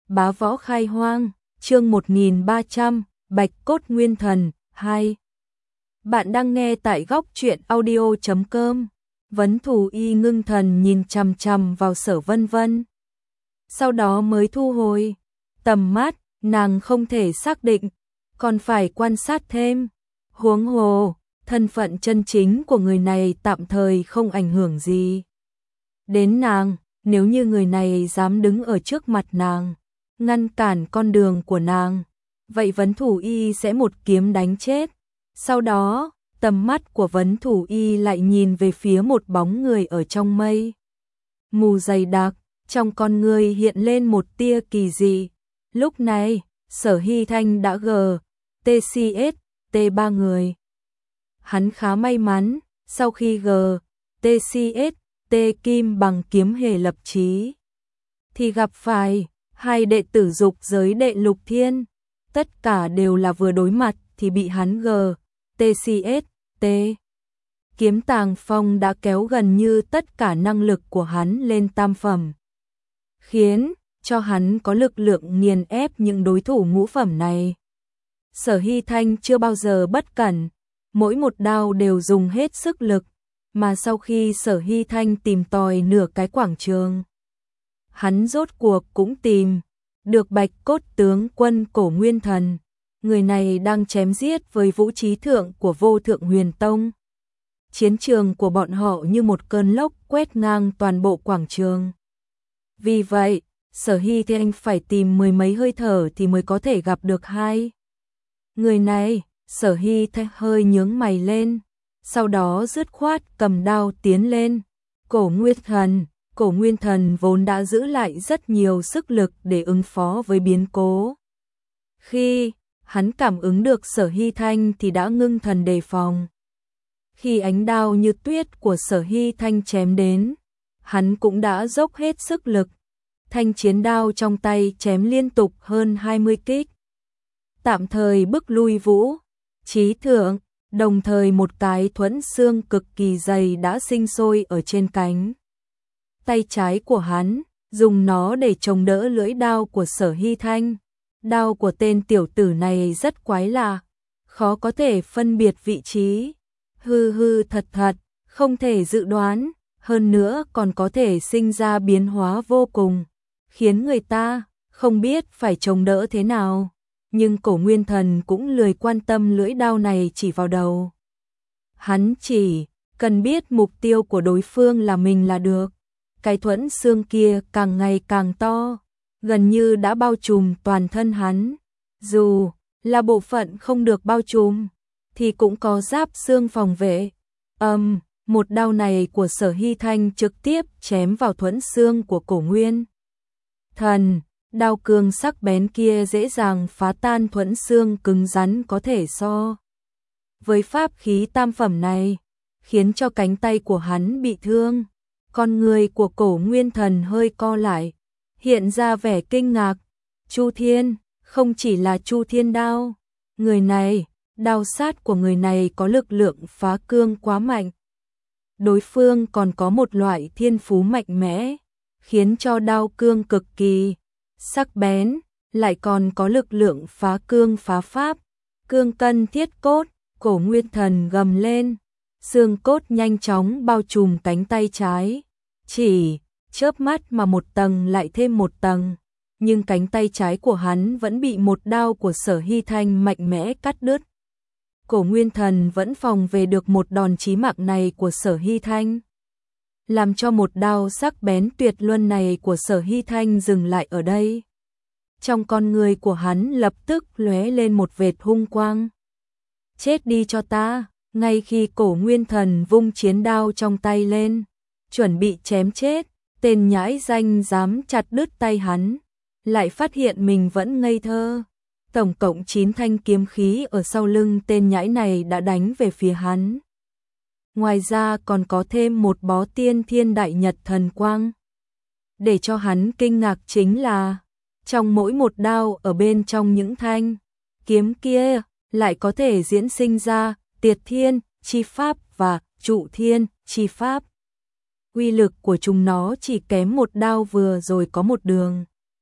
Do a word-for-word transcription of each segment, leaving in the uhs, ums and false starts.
Bá võ khai hoang, chương một nghìn ba trăm, Bạch cốt nguyên thần, hai. Bạn đang nghe tại góc truyện audio chấm com. Vấn Thủ Y ngưng thần nhìn chằm chằm vào Sở Vân Vân. Sau đó mới thu hồi tầm mắt, nàng không thể xác định, còn phải quan sát thêm. Huống hồ, thân phận chân chính của người này tạm thời không ảnh hưởng gì đến nàng, nếu như người này dám đứng ở trước mặt nàng, ngăn cản con đường của nàng, vậy Vấn Thủ Y sẽ một kiếm đánh chết. Sau đó, tầm mắt của Vấn Thủ Y lại nhìn về phía một bóng người ở trong mây mù dày đặc, trong con người hiện lên một tia kỳ dị. Lúc này, Sở Hy Thanh đã gờ, tê xê ét, tê ba người. Hắn khá may mắn, sau khi gờ, tê xê ét, tê kim bằng kiếm hề lập chí, thì gặp phải hai đệ tử dục giới đệ lục thiên. Tất cả đều là vừa đối mặt thì bị hắn gờ, tê xê ét, tê kiếm tàng phong đã kéo gần như tất cả năng lực của hắn lên tam phẩm, khiến cho hắn có lực lượng nghiền ép những đối thủ ngũ phẩm này. Sở Hy Thanh chưa bao giờ bất cẩn, mỗi một đao đều dùng hết sức lực, mà sau khi Sở Hy Thanh tìm tòi nửa cái quảng trường, hắn rốt cuộc cũng tìm được Bạch cốt tướng quân Cổ Nguyên Thần. Người này đang chém giết với vũ trí thượng của Vô Thượng Huyền Tông. Chiến trường của bọn họ như một cơn lốc quét ngang toàn bộ quảng trường. Vì vậy, Sở Hy Thanh phải tìm mười mấy hơi thở thì mới có thể gặp được hai người này. Sở Hy Thanh hơi nhướng mày lên, sau đó dứt khoát cầm đao tiến lên. Cổ Nguyên Thần, Cổ Nguyên Thần vốn đã giữ lại rất nhiều sức lực để ứng phó với biến cố. Khi hắn cảm ứng được Sở Hy Thanh thì đã ngưng thần đề phòng. Khi ánh đao như tuyết của Sở Hy Thanh chém đến, hắn cũng đã dốc hết sức lực. Thanh chiến đao trong tay chém liên tục hơn hai mươi kích, tạm thời bức lui vũ trí thượng, đồng thời một cái thuẫn xương cực kỳ dày đã sinh sôi ở trên cánh tay trái của hắn, dùng nó để chống đỡ lưỡi đao của Sở Hy Thanh. Đao của tên tiểu tử này rất quái lạ, khó có thể phân biệt vị trí, hư hư thật thật, không thể dự đoán, hơn nữa còn có thể sinh ra biến hóa vô cùng, khiến người ta không biết phải chống đỡ thế nào. Nhưng Cổ Nguyên Thần cũng lười quan tâm lưỡi đao này chỉ vào đầu. Hắn chỉ cần biết mục tiêu của đối phương là mình là được. Cái thuẫn xương kia càng ngày càng to, gần như đã bao trùm toàn thân hắn. Dù là bộ phận không được bao trùm, thì cũng có giáp xương phòng vệ. Âm, um, một đao này của Sở Hy Thanh trực tiếp chém vào thuẫn xương của Cổ Nguyên Thần. Đao cương sắc bén kia dễ dàng phá tan thuẫn xương cứng rắn có thể so với pháp khí tam phẩm này, khiến cho cánh tay của hắn bị thương. Con người của Cổ Nguyên Thần hơi co lại, hiện ra vẻ kinh ngạc. Chu Thiên, không chỉ là Chu Thiên đao, người này, đao sát của người này có lực lượng phá cương quá mạnh. Đối phương còn có một loại thiên phú mạnh mẽ, khiến cho đao cương cực kỳ sắc bén, lại còn có lực lượng phá cương phá pháp, cương cân thiết cốt. Cổ Nguyên Thần gầm lên, xương cốt nhanh chóng bao trùm cánh tay trái, chỉ chớp mắt mà một tầng lại thêm một tầng, nhưng cánh tay trái của hắn vẫn bị một đao của Sở Hy Thanh mạnh mẽ cắt đứt. Cổ Nguyên Thần vẫn phòng về được một đòn chí mạng này của Sở Hy Thanh, làm cho một đao sắc bén tuyệt luân này của Sở Hy Thanh dừng lại ở đây. Trong con người của hắn lập tức lóe lên một vệt hung quang. Chết đi cho ta! Ngay khi Cổ Nguyên Thần vung chiến đao trong tay lên, chuẩn bị chém chết tên nhãi danh dám chặt đứt tay hắn, lại phát hiện mình vẫn ngây thơ. Tổng cộng chín thanh kiếm khí ở sau lưng tên nhãi này đã đánh về phía hắn. Ngoài ra còn có thêm một bó tiên thiên đại nhật thần quang. Để cho hắn kinh ngạc chính là, trong mỗi một đao ở bên trong những thanh kiếm kia, lại có thể diễn sinh ra Tiệt Thiên chi pháp và Trụ Thiên chi pháp. Uy lực của chúng nó chỉ kém một đao vừa rồi có một đường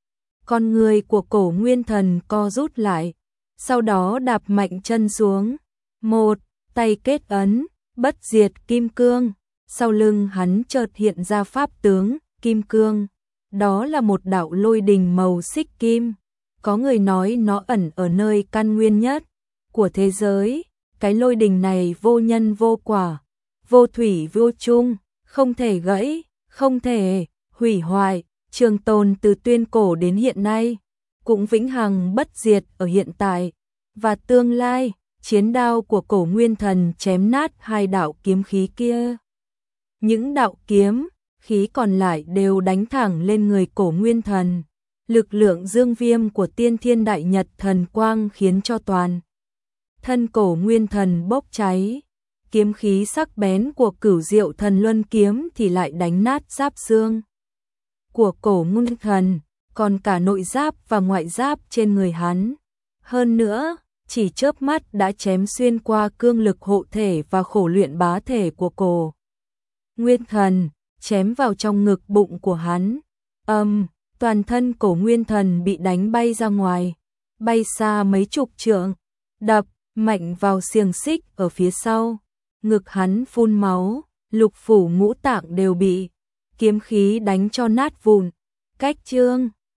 Con người của Cổ Nguyên Thần co rút lại, sau đó đạp mạnh chân xuống. Một, tay kết ấn, bất diệt kim cương, sau lưng hắn chợt hiện ra pháp tướng, kim cương. Đó là một đạo lôi đình màu xích kim. Có người nói nó ẩn ở nơi căn nguyên nhất của thế giới. Cái lôi đình này vô nhân vô quả, vô thủy vô chung, không thể gãy, không thể hủy hoại, trường tồn từ tuyên cổ đến hiện nay, cũng vĩnh hằng bất diệt ở hiện tại và tương lai. Chiến đao của Cổ Nguyên Thần chém nát hai đạo kiếm khí kia. Những đạo kiếm khí còn lại đều đánh thẳng lên người Cổ Nguyên Thần. Lực lượng dương viêm của Tiên Thiên Đại Nhật Thần Quang khiến cho toàn thân Cổ Nguyên Thần bốc cháy. Kiếm khí sắc bén của Cửu Diệu Thần Luân kiếm thì lại đánh nát giáp xương của Cổ Nguyên Thần, còn cả nội giáp và ngoại giáp trên người hắn. Hơn nữa, chỉ chớp mắt đã chém xuyên qua cương lực hộ thể và khổ luyện bá thể của Cổ Nguyên Thần, chém vào trong ngực bụng của hắn. Âm, um, toàn thân Cổ Nguyên Thần bị đánh bay ra ngoài, bay xa mấy chục trượng, đập mạnh vào xiềng xích ở phía sau. Ngực hắn phun máu, lục phủ ngũ tạng đều bị kiếm khí đánh cho nát vụn. Cách chương